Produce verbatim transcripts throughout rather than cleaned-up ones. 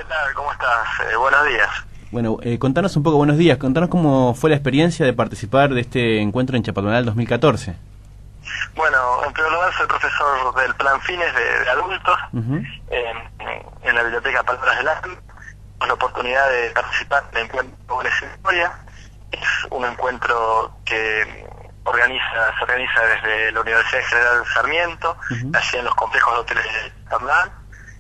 tal? ¿Cómo estás? Eh, buenos días. Bueno, eh, contanos un poco, buenos días, contanos cómo fue la experiencia de participar de este encuentro en Chapadmalal dos mil catorce. Bueno, en primer lugar soy profesor del plan Fines de, de adultos uh-huh. en, en la biblioteca Palabras del Alma. Tengo la oportunidad de participar en el encuentro Jóvenes en Memoria. Es un encuentro que organiza se organiza desde la Universidad General Sarmiento, uh-huh. allí en los complejos de hoteles de Chapadmalal.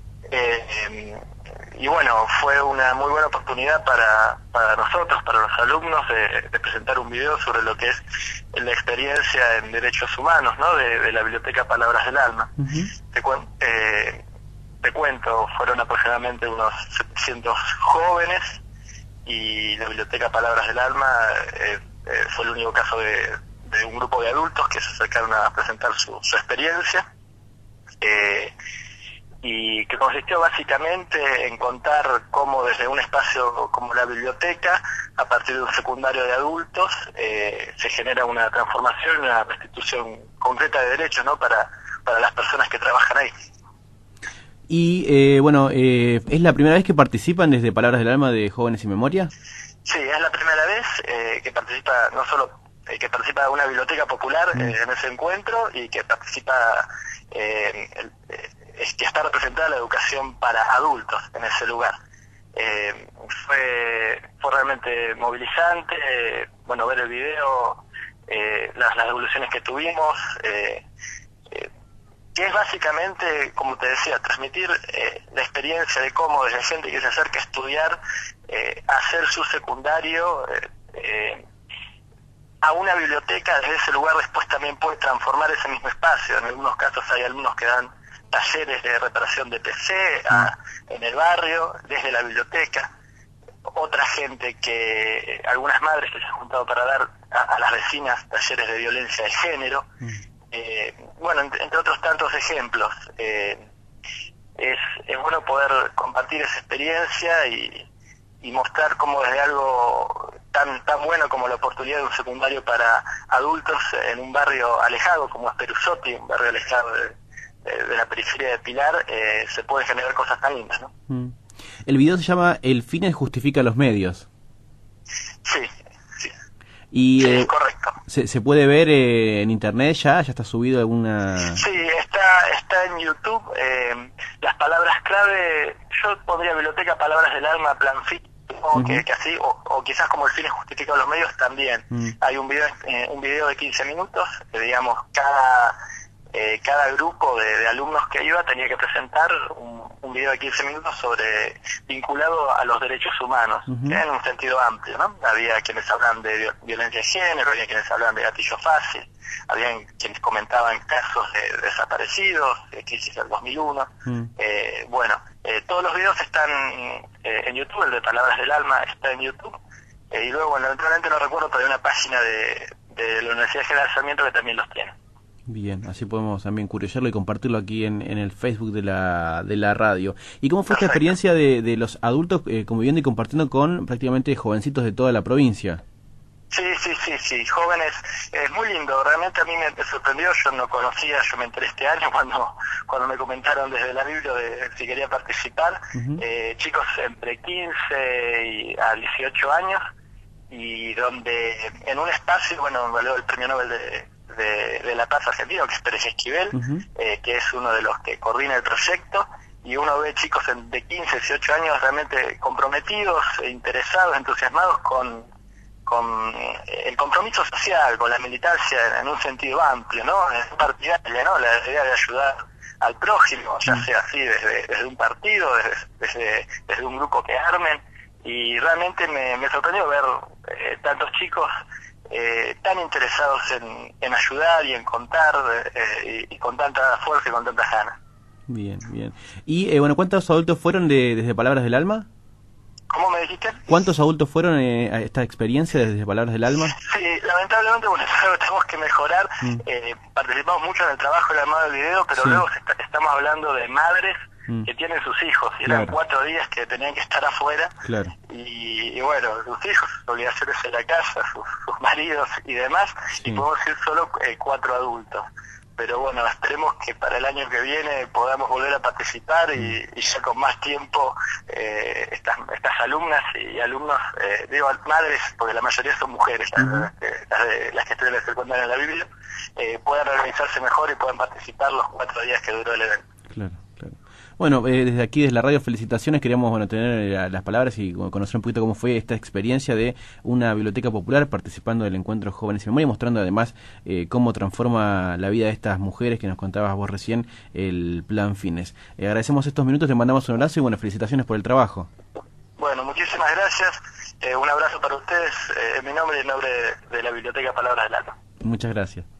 Eh, y bueno, fue una muy buena oportunidad para, para nosotros, para los alumnos, de, de presentar un video sobre lo que es la experiencia en derechos humanos, ¿no? de, de la biblioteca Palabras del Alma. Uh-huh. te, cuen, eh, te cuento, fueron aproximadamente unos setecientos jóvenes, y la biblioteca Palabras del Alma eh, eh, fue el único caso de, de un grupo de adultos que se acercaron a presentar su, su experiencia. Eh, y que consistió básicamente en contar cómo desde un espacio como la biblioteca, a partir de un secundario de adultos, eh, se genera una transformación, una restitución concreta de derechos, ¿no? para, para las personas que trabajan ahí. Y eh, bueno, eh, ¿es la primera vez que participan desde Palabras del Alma de Jóvenes y Memoria? Sí, es la primera vez eh, que participa, no solo eh, que participa una biblioteca popular mm. eh, en ese encuentro, y que participa eh, el, eh, es que está representada la educación para adultos en ese lugar. Eh, fue, fue realmente movilizante, eh, bueno, ver el video, eh, las, las devoluciones que tuvimos, eh, eh, que es básicamente, como te decía, transmitir eh, la experiencia de cómo desde gente que se acerca a estudiar, eh, hacer su secundario, eh, eh, a una biblioteca, desde ese lugar después también puede transformar ese mismo espacio. En algunos casos hay alumnos que dan talleres de reparación de P C a, en el barrio, desde la biblioteca. Otra gente que, algunas madres que se han juntado para dar a, a las vecinas talleres de violencia de género. Eh, bueno, entre, entre otros tantos ejemplos. Eh, es, es bueno poder compartir esa experiencia y, y mostrar cómo desde algo tan tan bueno como la oportunidad de un secundario para adultos en un barrio alejado como es Perusotti, un barrio alejado de de la periferia de Pilar, eh, se puede generar cosas tan lindas, ¿no? Mm. El video se llama El fin justifica los medios. Sí, sí. Y, sí, eh, es correcto. ¿se, ¿Se puede ver eh, en internet ya? ¿Ya está subido alguna...? Sí, está está en YouTube. Eh, las palabras clave, yo pondría Biblioteca Palabras del Alma, Plan Fit, uh-huh. que, que así, o, o quizás como El fin justifica los medios también. Uh-huh. Hay un video, eh, un video de quince minutos, que digamos, cada... Eh, cada grupo de, de alumnos que iba tenía que presentar un, un video de quince minutos sobre vinculado a los derechos humanos, uh-huh. en un sentido amplio, ¿no? Había quienes hablan de violencia de género, había quienes hablan de gatillo fácil, había quienes comentaban casos de, de desaparecidos, de crisis del dos mil uno. Uh-huh. Eh, bueno, eh, todos los videos están eh, en YouTube, el de Palabras del Alma está en YouTube, eh, y luego, bueno, naturalmente no recuerdo, pero hay una página de, de la Universidad General Sarmiento que también los tiene. Bien, así podemos también curiosarlo y compartirlo aquí en, en el Facebook de la de la radio. ¿Y cómo fue esta experiencia de, de los adultos eh, conviviendo y compartiendo con prácticamente jovencitos de toda la provincia? Sí, sí, sí, sí, jóvenes, es eh, muy lindo, realmente a mí me, me sorprendió, yo no conocía, yo me enteré este año cuando cuando me comentaron desde la Biblia de si quería participar, uh-huh. eh, chicos entre quince y a dieciocho años, y donde en un espacio, bueno, valió el premio Nobel de De, de la Paz argentino, que es Pérez Esquivel, uh-huh. eh, que es uno de los que coordina el proyecto, y uno ve chicos de quince, dieciocho años realmente comprometidos, interesados, entusiasmados con, con el compromiso social, con la militancia en un sentido amplio, ¿no? Es partidaria, ¿no? La idea de ayudar al prójimo, ya sea así desde, desde un partido, desde, desde, desde un grupo que armen, y realmente me, me sorprendió ver eh, tantos chicos Eh, tan interesados en, en ayudar y en contar, eh, y, y con tanta fuerza y con tantas ganas. Bien, bien. Y eh, bueno, ¿cuántos adultos fueron de, desde Palabras del Alma? ¿Cómo me dijiste? ¿Cuántos adultos fueron eh, a esta experiencia desde Palabras del Alma? Sí, lamentablemente, bueno, eso tenemos que mejorar. Mm. Eh, participamos mucho en el trabajo del armado del video, pero sí. luego está, estamos hablando de madres mm. que tienen sus hijos, y eran claro. cuatro días que tenían que estar afuera, claro. y, y bueno, sus hijos, sus obligaciones en la casa, sus, sus maridos y demás, sí. y podemos ir solo eh, cuatro adultos. pero bueno, esperemos que para el año que viene podamos volver a participar y, y ya con más tiempo eh, estas, estas alumnas y alumnos, eh, digo madres, porque la mayoría son mujeres, uh-huh. las, las, de, las que estudian en el secundario en la Biblia, eh, puedan organizarse mejor y puedan participar los cuatro días que duró el evento. Claro, claro. Bueno, eh, desde aquí, desde la radio, felicitaciones. Queríamos bueno, tener eh, las palabras y conocer un poquito cómo fue esta experiencia de una biblioteca popular participando del encuentro Jóvenes y Memoria, mostrando además eh, cómo transforma la vida de estas mujeres que nos contabas vos recién el Plan Fines. Eh, agradecemos estos minutos, te mandamos un abrazo y bueno, felicitaciones por el trabajo. Bueno, muchísimas gracias. Eh, un abrazo para ustedes, eh, en mi nombre y en nombre de, de la Biblioteca Palabras del Alma. Muchas gracias.